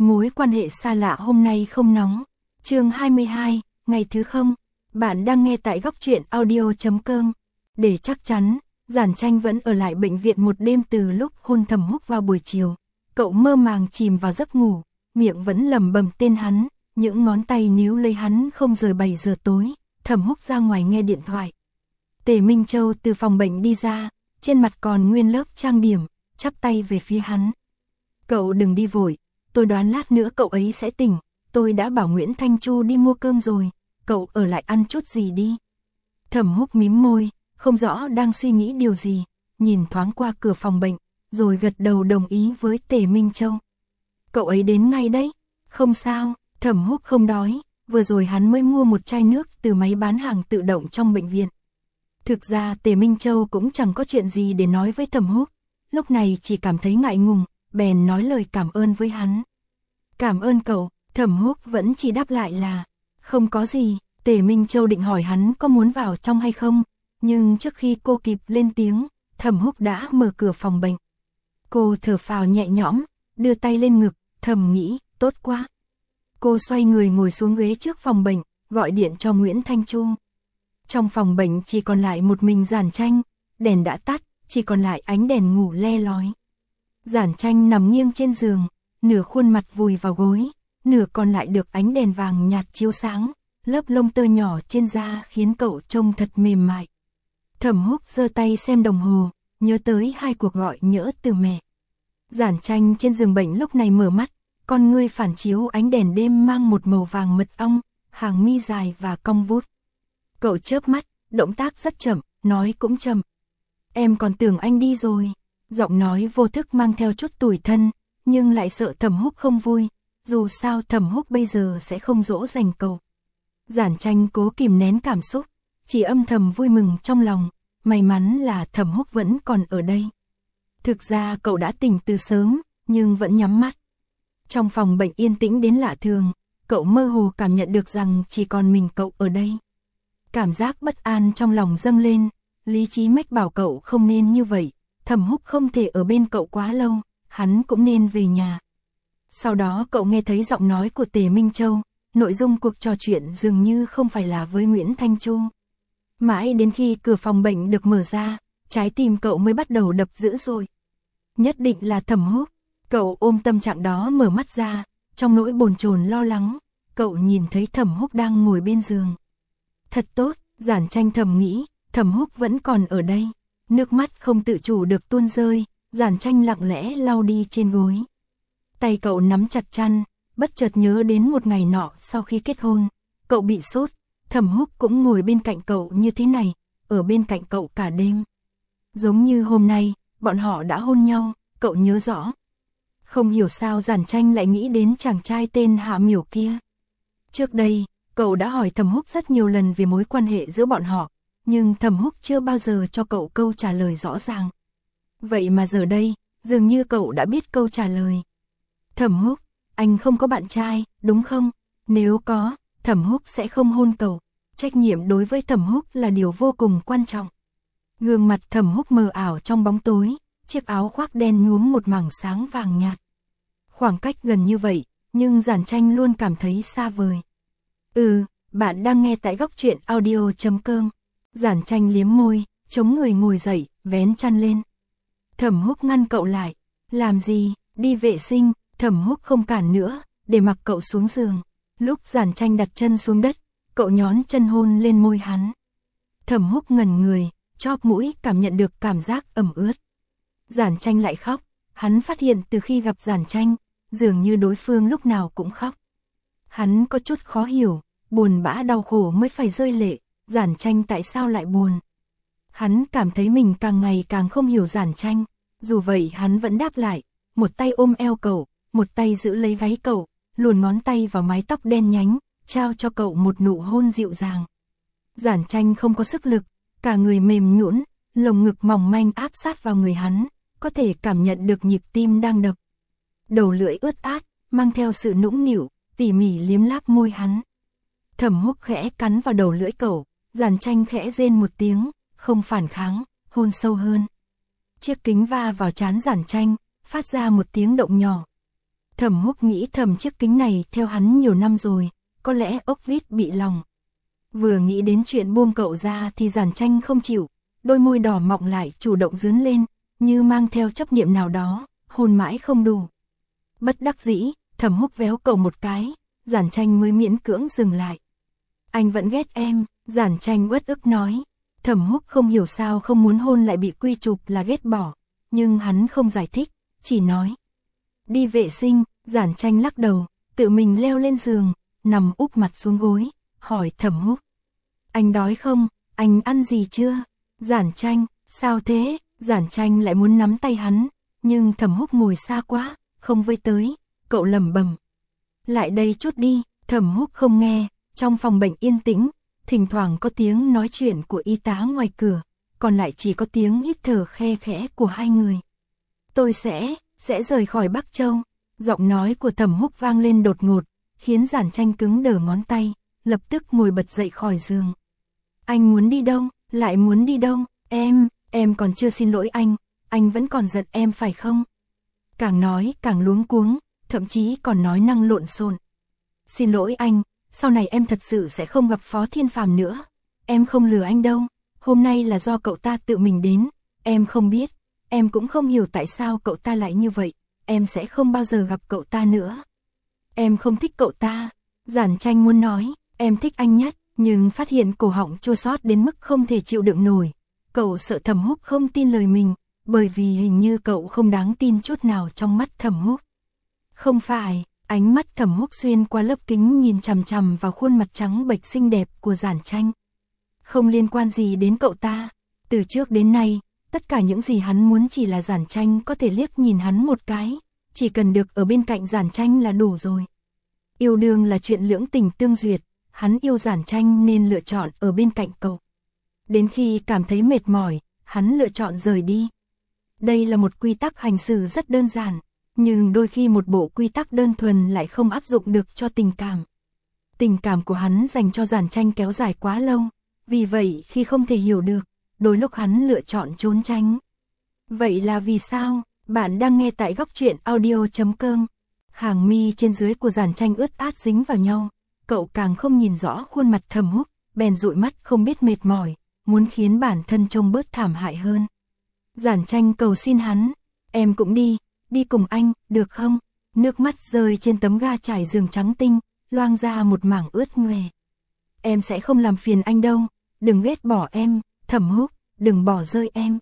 Mối quan hệ xa lạ hôm nay không nóng. Chương 22, ngày thứ 0. Bạn đang nghe tại góc truyện audio.com. Để chắc chắn, Giản Tranh vẫn ở lại bệnh viện một đêm từ lúc hôn Thẩm Húc vào buổi chiều. Cậu mơ màng chìm vào giấc ngủ, miệng vẫn lẩm bẩm tên hắn, những ngón tay níu lấy hắn không rời 7 giờ tối. Thẩm Húc ra ngoài nghe điện thoại. Tề Minh Châu từ phòng bệnh đi ra, trên mặt còn nguyên lớp trang điểm, chắp tay về phía hắn. Cậu đừng đi vội, tôi đoán lát nữa cậu ấy sẽ tỉnh, tôi đã bảo Nguyễn Thanh Chu đi mua cơm rồi, cậu ở lại ăn chút gì đi. Thẩm Húc mím môi, không rõ đang suy nghĩ điều gì, nhìn thoáng qua cửa phòng bệnh, rồi gật đầu đồng ý với Tề Minh Châu. Cậu ấy đến ngay đấy, không sao, Thẩm Húc không đói, vừa rồi hắn mới mua một chai nước từ máy bán hàng tự động trong bệnh viện. Thực ra Tề Minh Châu cũng chẳng có chuyện gì để nói với Thẩm Húc, lúc này chỉ cảm thấy ngại ngùng, bèn nói lời cảm ơn với hắn. Cảm ơn cậu, Thẩm Húc vẫn chỉ đáp lại là, không có gì. Tề Minh Châu định hỏi hắn có muốn vào trong hay không, nhưng trước khi cô kịp lên tiếng, Thẩm Húc đã mở cửa phòng bệnh. Cô thở phào nhẹ nhõm, đưa tay lên ngực, thầm nghĩ, tốt quá. Cô xoay người ngồi xuống ghế trước phòng bệnh, gọi điện cho Nguyễn Thanh Chu. Trong phòng bệnh chỉ còn lại một mình Giản Tranh, đèn đã tắt, chỉ còn lại ánh đèn ngủ le lói. Giản Tranh nằm nghiêng trên giường, nửa khuôn mặt vùi vào gối, nửa còn lại được ánh đèn vàng nhạt chiếu sáng, lớp lông tơ nhỏ trên da khiến cậu trông thật mềm mại. Thẩm Húc giơ tay xem đồng hồ, nhớ tới 2 cuộc gọi nhỡ từ mẹ. Giản Tranh trên giường bệnh lúc này mở mắt, con ngươi phản chiếu ánh đèn đêm mang một màu vàng mật ong, hàng mi dài và cong vút. Cậu chớp mắt, động tác rất chậm, nói cũng chậm. Em còn tưởng anh đi rồi. Giọng nói vô thức mang theo chút tủi thân, nhưng lại sợ Thẩm Húc không vui, dù sao Thẩm Húc bây giờ sẽ không dỗ dành cậu. Giản Tranh cố kìm nén cảm xúc, chỉ âm thầm vui mừng trong lòng, may mắn là Thẩm Húc vẫn còn ở đây. Thực ra cậu đã tỉnh từ sớm, nhưng vẫn nhắm mắt. Trong phòng bệnh yên tĩnh đến lạ thường, cậu mơ hồ cảm nhận được rằng chỉ còn mình cậu ở đây. Cảm giác bất an trong lòng dâng lên, lý trí mách bảo cậu không nên như vậy, Thẩm Húc không thể ở bên cậu quá lâu, hắn cũng nên về nhà. Sau đó cậu nghe thấy giọng nói của Tề Minh Châu, nội dung cuộc trò chuyện dường như không phải là với Nguyễn Thanh Chu. Mãi đến khi cửa phòng bệnh được mở ra, trái tim cậu mới bắt đầu đập dữ dội. Nhất định là Thẩm Húc. Cậu ôm tâm trạng đó mở mắt ra, trong nỗi bồn chồn lo lắng, cậu nhìn thấy Thẩm Húc đang ngồi bên giường. Thật tốt, Giản Tranh thầm nghĩ, Thẩm Húc vẫn còn ở đây. Nước mắt không tự chủ được tuôn rơi, Giản Tranh lặng lẽ lau đi trên gối. Tay cậu nắm chặt chăn, bất chợt nhớ đến một ngày nọ sau khi kết hôn, cậu bị sốt, Thẩm Húc cũng ngồi bên cạnh cậu như thế này, ở bên cạnh cậu cả đêm. Giống như hôm nay, bọn họ đã hôn nhau, cậu nhớ rõ. Không hiểu sao Giản Tranh lại nghĩ đến chàng trai tên Hạ Miểu kia. Trước đây, cậu đã hỏi Thẩm Húc rất nhiều lần về mối quan hệ giữa bọn họ, nhưng Thẩm Húc chưa bao giờ cho cậu câu trả lời rõ ràng. Vậy mà giờ đây, dường như cậu đã biết câu trả lời. Thẩm Húc, anh không có bạn trai, đúng không? Nếu có, Thẩm Húc sẽ không hôn cậu. Trách nhiệm đối với Thẩm Húc là điều vô cùng quan trọng. Gương mặt Thẩm Húc mờ ảo trong bóng tối, chiếc áo khoác đen nhuốm một mảng sáng vàng nhạt. Khoảng cách gần như vậy, nhưng Giản Tranh luôn cảm thấy xa vời. Bạn đang nghe tại góc truyện audio.com. Giản Tranh liếm môi, chống người ngồi dậy, vén chăn lên. Thẩm Húc ngăn cậu lại. Làm gì, đi vệ sinh. Thẩm Húc không cản nữa, để mặc cậu xuống giường. Lúc Giản Tranh đặt chân xuống đất, cậu nhón chân hôn lên môi hắn. Thẩm Húc ngẩn người, chóp mũi cảm nhận được cảm giác ẩm ướt. Giản Tranh lại khóc, hắn phát hiện từ khi gặp Giản Tranh, dường như đối phương lúc nào cũng khóc. Hắn có chút khó hiểu, buồn bã đau khổ mới phải rơi lệ, Giản Tranh tại sao lại buồn. Hắn cảm thấy mình càng ngày càng không hiểu Giản Tranh, dù vậy hắn vẫn đáp lại, một tay ôm eo cậu, một tay giữ lấy gáy cậu, luồn ngón tay vào mái tóc đen nhánh, trao cho cậu một nụ hôn dịu dàng. Giản Tranh không có sức lực, cả người mềm nhũn, lồng ngực mỏng manh áp sát vào người hắn, có thể cảm nhận được nhịp tim đang đập. Đầu lưỡi ướt át, mang theo sự nũng nịu, tỉ mỉ liếm láp môi hắn. Thẩm Húc khẽ cắn vào đầu lưỡi cậu, Giản Tranh khẽ rên một tiếng, không phản kháng, hôn sâu hơn. Chiếc kính va vào trán Giản Tranh, phát ra một tiếng động nhỏ. Thẩm Húc nghĩ thầm chiếc kính này theo hắn nhiều năm rồi, có lẽ ốc vít bị lỏng. Vừa nghĩ đến chuyện buông cậu ra thì Giản Tranh không chịu, đôi môi đỏ mọng lại chủ động dướn lên, như mang theo chấp niệm nào đó, hôn mãi không đủ. Bất đắc dĩ, Thẩm Húc véo cậu một cái, Giản Tranh mới miễn cưỡng dừng lại. Anh vẫn ghét em, Giản Tranh uất ức nói. Thẩm Húc không hiểu sao không muốn hôn lại bị quy chụp là ghét bỏ, nhưng hắn không giải thích, chỉ nói. Đi vệ sinh, Giản Tranh lắc đầu, tự mình leo lên giường, nằm úp mặt xuống gối, hỏi Thẩm Húc. Anh đói không, anh ăn gì chưa? Giản Tranh, sao thế? Giản Tranh lại muốn nắm tay hắn, nhưng Thẩm Húc ngồi xa quá, không với tới, cậu lẩm bẩm. Lại đây chút đi, Thẩm Húc không nghe, trong phòng bệnh yên tĩnh, thỉnh thoảng có tiếng nói chuyện của y tá ngoài cửa, còn lại chỉ có tiếng hít thở khe khẽ của hai người. Tôi sẽ rời khỏi Bắc Châu, giọng nói của Thẩm Húc vang lên đột ngột, khiến Giản Tranh cứng đờ ngón tay, lập tức ngồi bật dậy khỏi giường. Anh muốn đi đâu, lại muốn đi đâu, em còn chưa xin lỗi anh vẫn còn giận em phải không? Càng nói càng luống cuống, thậm chí còn nói năng lộn xộn. Xin lỗi anh, sau này em thật sự sẽ không gặp Phó Thiên Phàm nữa. Em không lừa anh đâu, hôm nay là do cậu ta tự mình đến, em không biết, em cũng không hiểu tại sao cậu ta lại như vậy, em sẽ không bao giờ gặp cậu ta nữa. Em không thích cậu ta, Giản Tranh muốn nói, em thích anh nhất, nhưng phát hiện cổ họng chua xót đến mức không thể chịu đựng nổi. Cậu sợ Thẩm Húc không tin lời mình, bởi vì hình như cậu không đáng tin chút nào trong mắt Thẩm Húc. Không phải, ánh mắt Thẩm Húc xuyên qua lớp kính nhìn chằm chằm vào khuôn mặt trắng bệch xinh đẹp của Giản Tranh. Không liên quan gì đến cậu ta, từ trước đến nay, tất cả những gì hắn muốn chỉ là Giản Tranh có thể liếc nhìn hắn một cái, chỉ cần được ở bên cạnh Giản Tranh là đủ rồi. Yêu đương là chuyện lưỡng tình tương duyệt, hắn yêu Giản Tranh nên lựa chọn ở bên cạnh cậu. Đến khi cảm thấy mệt mỏi, hắn lựa chọn rời đi. Đây là một quy tắc hành xử rất đơn giản, nhưng đôi khi một bộ quy tắc đơn thuần lại không áp dụng được cho tình cảm. Tình cảm của hắn dành cho Giản Tranh kéo dài quá lâu, vì vậy khi không thể hiểu được, đôi lúc hắn lựa chọn trốn tránh. Vậy là vì sao? Bạn đang nghe tại Góc Truyện Audio.com. Hàng mi trên dưới của Giản Tranh ướt át dính vào nhau, cậu càng không nhìn rõ khuôn mặt Thẩm Húc, bèn dụi mắt không biết mệt mỏi, muốn khiến bản thân trông bớt thảm hại hơn. Giản Tranh cầu xin hắn, em cũng đi cùng anh, được không? Nước mắt rơi trên tấm ga trải giường trắng tinh, loang ra một mảng ướt nhoè. Em sẽ không làm phiền anh đâu, đừng ghét bỏ em, Thẩm Húc, đừng bỏ rơi em.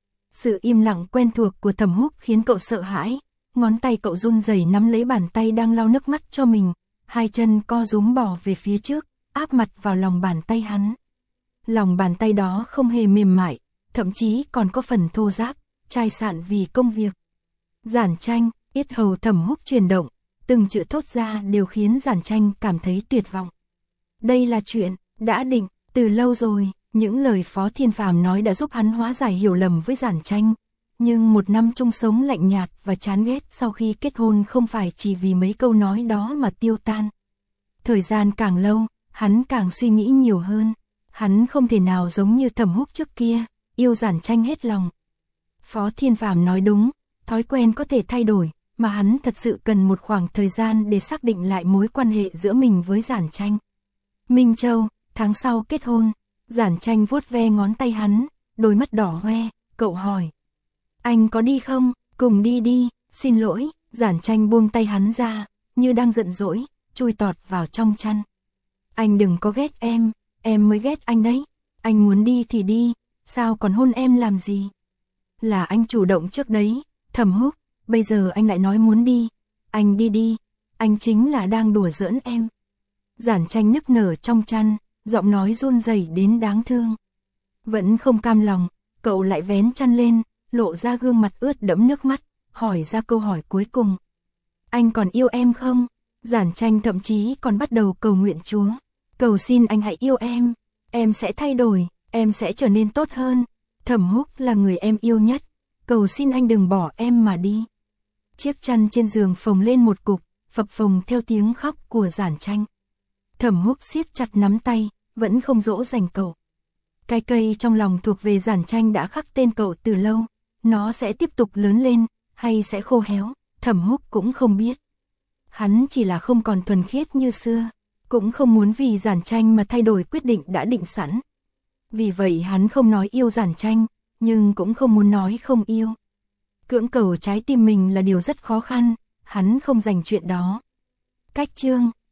Sự im lặng quen thuộc của Thẩm Húc khiến cậu sợ hãi, ngón tay cậu run rẩy nắm lấy bàn tay đang lau nước mắt cho mình, hai chân co rúm bò về phía trước, áp mặt vào lòng bàn tay hắn. Lòng bàn tay đó không hề mềm mại, thậm chí còn có phần thô ráp, chai sạn vì công việc. Giản Tranh, yết hầu Thẩm Húc chuyển động, từng chữ thốt ra đều khiến Giản Tranh cảm thấy tuyệt vọng. Đây là chuyện đã định từ lâu rồi, những lời Phó Thiên Phàm nói đã giúp hắn hóa giải hiểu lầm với Giản Tranh. Nhưng một năm chung sống lạnh nhạt và chán ghét sau khi kết hôn không phải chỉ vì mấy câu nói đó mà tiêu tan. Thời gian càng lâu, hắn càng suy nghĩ nhiều hơn. Hắn không thể nào giống như Thẩm Húc trước kia, yêu Giản Tranh hết lòng. Phó Thiên Phàm nói đúng, thói quen có thể thay đổi, mà hắn thật sự cần một khoảng thời gian để xác định lại mối quan hệ giữa mình với Giản Tranh. Minh Châu, tháng sau kết hôn, Giản Tranh vuốt ve ngón tay hắn, đôi mắt đỏ hoe, cậu hỏi. Anh có đi không? Cùng đi, xin lỗi, Giản Tranh buông tay hắn ra, như đang giận dỗi, chui tọt vào trong chăn. Anh đừng có ghét em mới ghét anh đấy, anh muốn đi thì đi, sao còn hôn em làm gì? Là anh chủ động trước đấy, Thẩm Húc, bây giờ anh lại nói muốn đi, anh đi, anh chính là đang đùa giỡn em. Giản Tranh nức nở trong chăn, giọng nói run rẩy đến đáng thương. Vẫn không cam lòng, cậu lại vén chăn lên, lộ ra gương mặt ướt đẫm nước mắt, hỏi ra câu hỏi cuối cùng. Anh còn yêu em không? Giản Tranh thậm chí còn bắt đầu cầu nguyện Chúa. Cầu xin anh hãy yêu em sẽ thay đổi, em sẽ trở nên tốt hơn. Thẩm Húc là người em yêu nhất, cầu xin anh đừng bỏ em mà đi. Chiếc chăn trên giường phồng lên một cục, phập phồng theo tiếng khóc của Giản Tranh. Thẩm Húc siết chặt nắm tay, vẫn không dỗ dành cậu. Cái cây trong lòng thuộc về Giản Tranh đã khắc tên cậu từ lâu, nó sẽ tiếp tục lớn lên, hay sẽ khô héo, Thẩm Húc cũng không biết. Hắn chỉ là không còn thuần khiết như xưa, cũng không muốn vì Giản Tranh mà thay đổi quyết định đã định sẵn. Vì vậy hắn không nói yêu Giản Tranh, nhưng cũng không muốn nói không yêu. Cưỡng cầu trái tim mình là điều rất khó khăn, hắn không dành chuyện đó. Cách chương